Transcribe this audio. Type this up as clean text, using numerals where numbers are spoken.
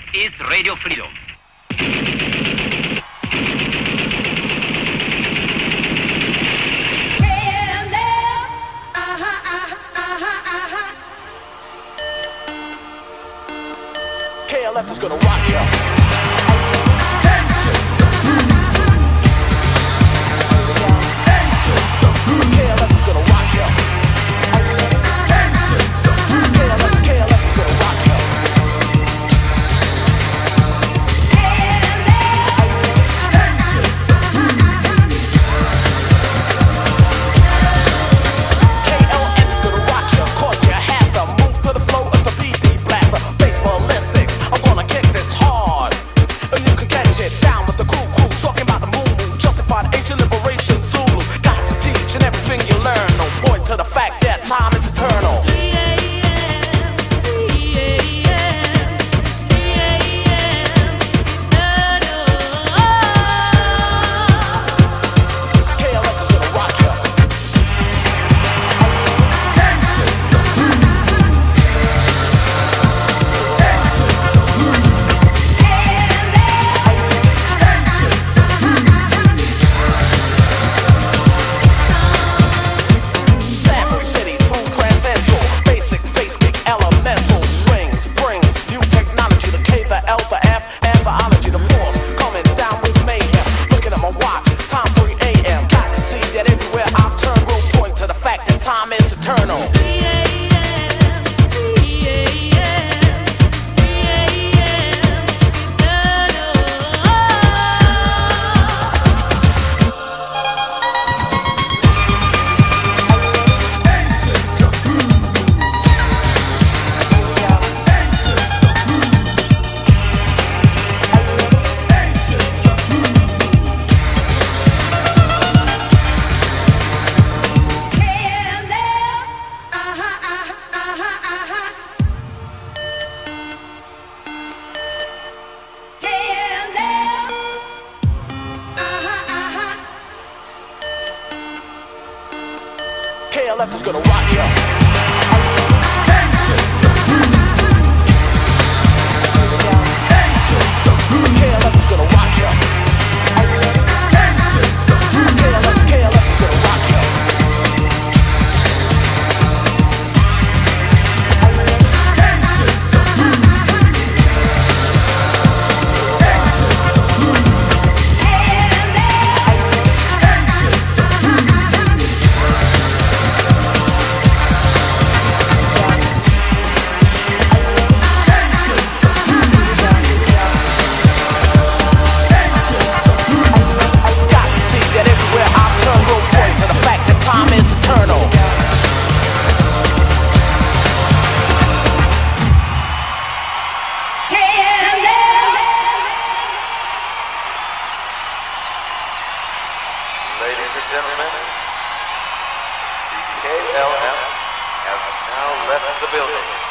is Radio Freedom. KLF is gonna rock ya. KLF is gonna rock ya. KLF is gonna rock ya. KLF is gonna rock ya. Cause you have to move to the flow of the BD blaster. Baseballistics, I'm gonna kick this hard. And you can catch it down with the cool crew. Talking about the moon, justified ancient liberation Zulu. Got to teach and everything you learn. No point to the fact that time is eternal. KLF is gonna rock ya. Sample City through Transcentral. Basic, bass kick, elemental. Swings, brings new technology. The K, the L, the F, and the ology. The force coming down with mayhem. Looking at my watch, time 3 a.m. Got to see that everywhere I turn will point to the fact that time is eternal. KLF is gonna rock ya. KLF is gonna rock ya. KLF is gonna rock ya. Got to see that everywhere I turn will point to the fact that time is eternal. Ladies and gentlemen, the KLF has now left the building.